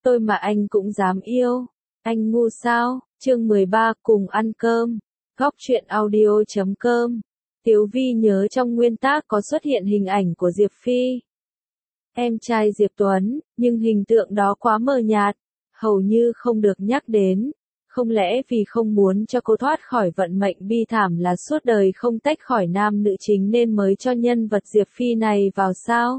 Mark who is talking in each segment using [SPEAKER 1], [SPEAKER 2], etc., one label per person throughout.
[SPEAKER 1] Tôi mà anh cũng dám yêu. Anh ngu sao? Chương 13 cùng ăn cơm. Góc truyện audio.com. Tiếu Vi nhớ trong nguyên tác có xuất hiện hình ảnh của Diệp Phi, em trai Diệp Tuấn, nhưng hình tượng đó quá mờ nhạt, hầu như không được nhắc đến. Không lẽ vì không muốn cho cô thoát khỏi vận mệnh bi thảm là suốt đời không tách khỏi nam nữ chính nên mới cho nhân vật Diệp Phi này vào sao?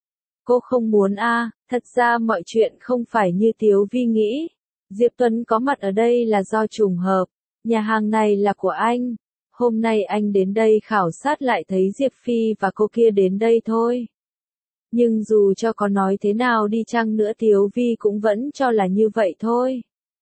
[SPEAKER 1] Cô không muốn à, thật ra mọi chuyện không phải như Tiếu Vi nghĩ. Diệp Tuấn có mặt ở đây là do trùng hợp, nhà hàng này là của anh. Hôm nay anh đến đây khảo sát lại thấy Diệp Phi và cô kia đến đây thôi. Nhưng dù cho có nói thế nào đi chăng nữa Tiếu Vi cũng vẫn cho là như vậy thôi.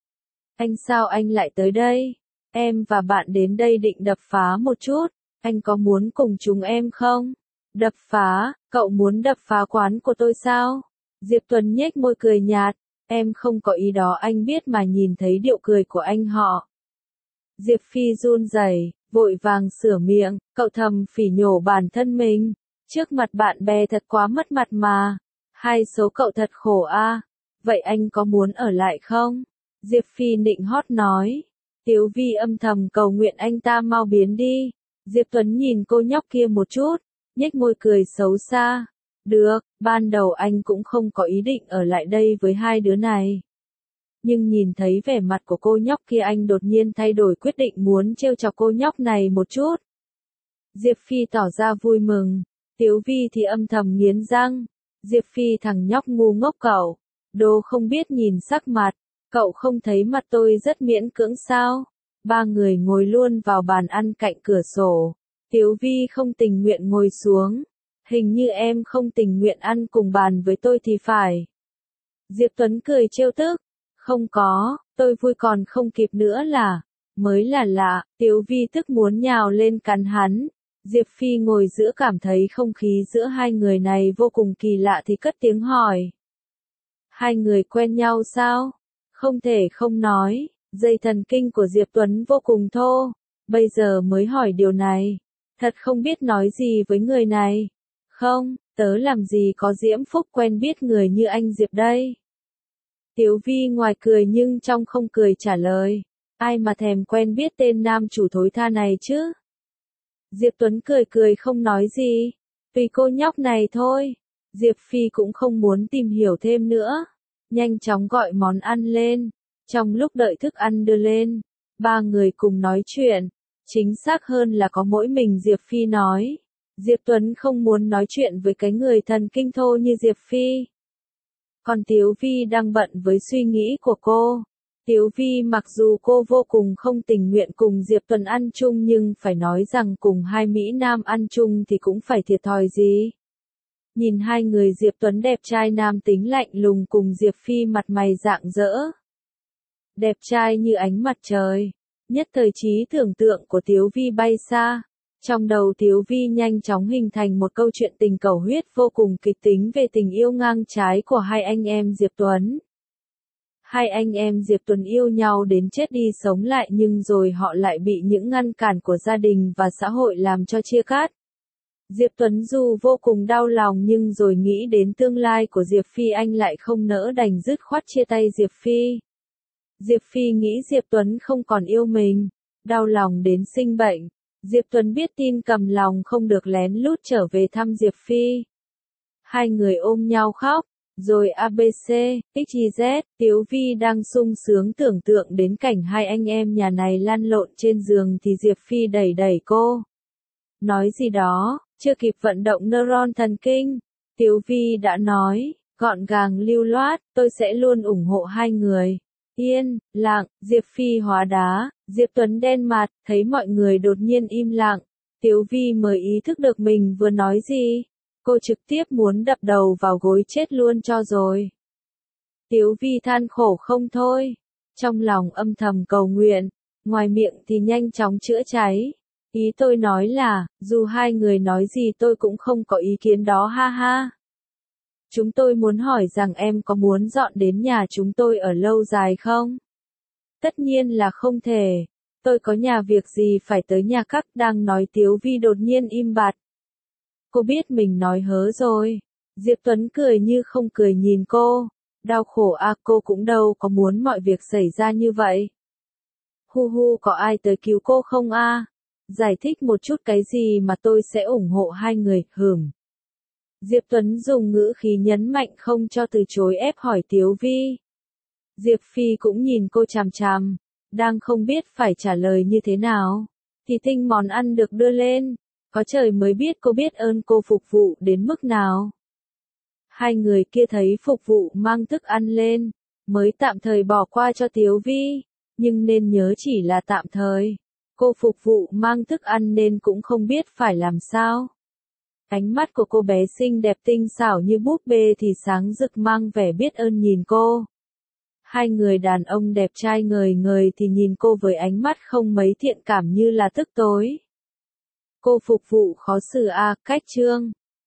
[SPEAKER 1] Anh sao anh lại tới đây? Em và bạn đến đây định đập phá một chút, anh có muốn cùng chúng em không? Đập phá, cậu muốn đập phá quán của tôi sao? Diệp Tuấn nhếch môi cười nhạt, em không có ý đó anh biết mà nhìn thấy điệu cười của anh họ. Diệp Phi run rẩy, vội vàng sửa miệng, cậu thầm phỉ nhổ bản thân mình. Trước mặt bạn bè thật quá mất mặt mà. Hai số cậu thật khổ a. Vậy anh có muốn ở lại không? Diệp Phi nịnh hót nói. Tiếu Vi âm thầm cầu nguyện anh ta mau biến đi. Diệp Tuấn nhìn cô nhóc kia một chút, nhếch môi cười xấu xa. Được, ban đầu anh cũng không có ý định ở lại đây với hai đứa này. Nhưng nhìn thấy vẻ mặt của cô nhóc kia anh đột nhiên thay đổi quyết định muốn trêu chọc cô nhóc này một chút. Diệp Phi tỏ ra vui mừng. Tiếu Vi thì âm thầm nghiến răng. Diệp Phi thằng nhóc ngu ngốc cậu. Đồ không biết nhìn sắc mặt. Cậu không thấy mặt tôi rất miễn cưỡng sao? Ba người ngồi luôn vào bàn ăn cạnh cửa sổ. Tiếu Vi không tình nguyện ngồi xuống. Hình như em không tình nguyện ăn cùng bàn với tôi thì phải. Diệp Tuấn cười trêu tức. Không có, tôi vui còn không kịp nữa là. Mới là lạ, Tiếu Vi tức muốn nhào lên cắn hắn. Diệp Phi ngồi giữa cảm thấy không khí giữa hai người này vô cùng kỳ lạ thì cất tiếng hỏi. Hai người quen nhau sao? Không thể không nói, dây thần kinh của Diệp Tuấn vô cùng thô. Bây giờ mới hỏi điều này. Thật không biết nói gì với người này. Không, tớ làm gì có diễm phúc quen biết người như anh Diệp đây. Tiếu Vi ngoài cười nhưng trong không cười trả lời. Ai mà thèm quen biết tên nam chủ thối tha này chứ? Diệp Tuấn cười cười không nói gì. Vì cô nhóc này thôi. Diệp Phi cũng không muốn tìm hiểu thêm nữa. Nhanh chóng gọi món ăn lên. Trong lúc đợi thức ăn đưa lên, ba người cùng nói chuyện. Chính xác hơn là có mỗi mình Diệp Phi nói. Diệp Tuấn không muốn nói chuyện với cái người thần kinh thô như Diệp Phi. Còn Tiếu Vi đang bận với suy nghĩ của cô. Tiếu Vi mặc dù cô vô cùng không tình nguyện cùng Diệp Tuấn ăn chung nhưng phải nói rằng cùng hai Mỹ Nam ăn chung thì cũng phải thiệt thòi gì. Nhìn hai người Diệp Tuấn đẹp trai nam tính lạnh lùng cùng Diệp Phi mặt mày rạng rỡ. Đẹp trai như ánh mặt trời. Nhất thời trí tưởng tượng của Tiếu Vi bay xa. Trong đầu Tiếu Vi nhanh chóng hình thành một câu chuyện tình cầu huyết vô cùng kịch tính về tình yêu ngang trái của hai anh em Diệp Tuấn. Hai anh em Diệp Tuấn yêu nhau đến chết đi sống lại nhưng rồi họ lại bị những ngăn cản của gia đình và xã hội làm cho chia cắt. Diệp Tuấn dù vô cùng đau lòng nhưng rồi nghĩ đến tương lai của Diệp Phi anh lại không nỡ đành dứt khoát chia tay Diệp Phi. Diệp Phi nghĩ Diệp Tuấn không còn yêu mình, đau lòng đến sinh bệnh. Diệp Tuấn biết tin cầm lòng không được lén lút trở về thăm Diệp Phi. Hai người ôm nhau khóc, rồi ABC, XYZ, Tiếu Vi đang sung sướng tưởng tượng đến cảnh hai anh em nhà này lăn lộn trên giường thì Diệp Phi đẩy đẩy cô. Nói gì đó, chưa kịp vận động neuron thần kinh. Tiếu Vi đã nói, gọn gàng lưu loát, tôi sẽ luôn ủng hộ hai người. Yên, lặng, Diệp Phi hóa đá, Diệp Tuấn đen mặt, thấy mọi người đột nhiên im lặng. Tiếu Vi mới ý thức được mình vừa nói gì. Cô trực tiếp muốn đập đầu vào gối chết luôn cho rồi. Tiếu Vi than khổ không thôi. Trong lòng âm thầm cầu nguyện, ngoài miệng thì nhanh chóng chữa cháy. Ý tôi nói là, dù hai người nói gì tôi cũng không có ý kiến đó ha ha. Chúng tôi muốn hỏi rằng em có muốn dọn đến nhà chúng tôi ở lâu dài không? Tất nhiên là không thể. Tôi có nhà việc gì phải tới nhà các đang nói Tiếu Vi đột nhiên im bặt. Cô biết mình nói hớ rồi. Diệp Tuấn cười như không cười nhìn cô. Đau khổ a, cô cũng đâu có muốn mọi việc xảy ra như vậy. Hu hu, có ai tới cứu cô không a? Giải thích một chút cái gì mà tôi sẽ ủng hộ hai người, Diệp Tuấn dùng ngữ khí nhấn mạnh không cho từ chối ép hỏi Tiếu Vi. Diệp Phi cũng nhìn cô chằm chằm, đang không biết phải trả lời như thế nào. Thì tinh món ăn được đưa lên, có trời mới biết cô biết ơn cô phục vụ đến mức nào. Hai người kia thấy phục vụ mang thức ăn lên, mới tạm thời bỏ qua cho Tiếu Vi, nhưng nên nhớ chỉ là tạm thời. Cô phục vụ mang thức ăn nên cũng không biết phải làm sao. Ánh mắt của cô bé xinh đẹp tinh xảo như búp bê thì sáng rực mang vẻ biết ơn nhìn cô. Hai người đàn ông đẹp trai ngời ngời thì nhìn cô với ánh mắt không mấy thiện cảm như là tức tối. Cô phục vụ khó xử a, cách trương.